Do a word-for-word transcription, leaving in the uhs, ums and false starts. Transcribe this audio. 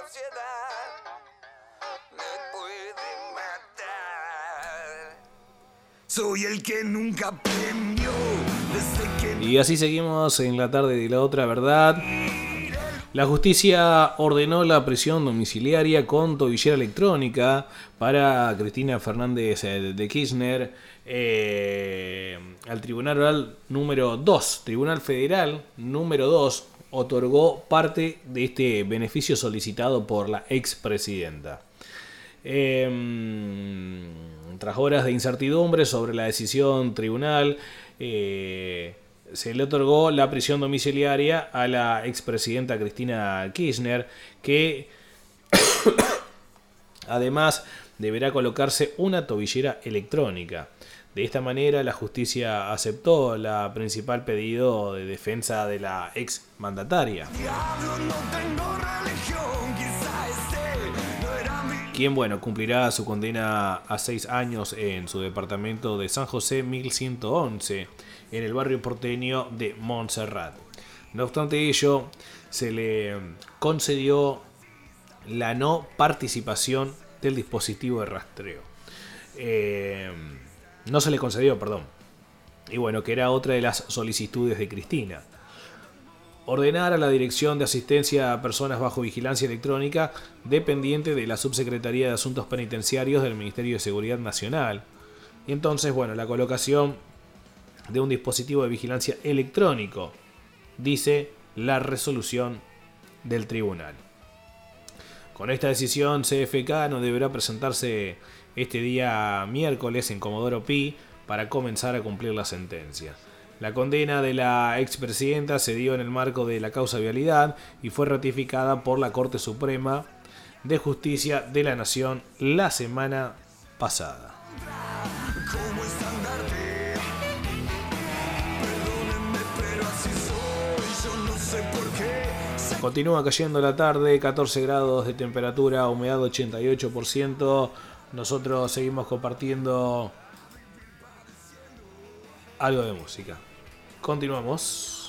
sociedad me puede matar. Soy el que nunca aprendió desde que... Y así seguimos en la tarde de La Otra Verdad. La justicia ordenó la prisión domiciliaria con tobillera electrónica para Cristina Fernández de Kirchner eh, al Tribunal Oral número dos. Tribunal Federal número dos otorgó parte de este beneficio solicitado por la expresidenta. Eh, tras horas de incertidumbre sobre la decisión tribunal, eh, se le otorgó la prisión domiciliaria a la expresidenta Cristina Kirchner, que además deberá colocarse una tobillera electrónica. De esta manera, la justicia aceptó la principal pedido de defensa de la ex mandataria, quien, bueno, cumplirá su condena a seis años en su departamento de San José mil ciento once, en el barrio porteño de Montserrat. No obstante ello, se le concedió la no participación del dispositivo de rastreo. Eh, no se le concedió, perdón. Y bueno, que era otra de las solicitudes de Cristina. Ordenar a la Dirección de Asistencia a Personas Bajo Vigilancia Electrónica, dependiente de la Subsecretaría de Asuntos Penitenciarios del Ministerio de Seguridad Nacional. Y entonces, bueno, la colocación de un dispositivo de vigilancia electrónico, dice la resolución del tribunal. Con esta decisión, C F K no deberá presentarse este día miércoles en Comodoro Pi para comenzar a cumplir la sentencia. La condena de la expresidenta se dio en el marco de la causa vialidad y fue ratificada por la Corte Suprema de Justicia de la Nación la semana pasada. Continúa cayendo la tarde, catorce grados de temperatura, humedad ochenta y ocho por ciento. Nosotros seguimos compartiendo algo de música. Continuamos.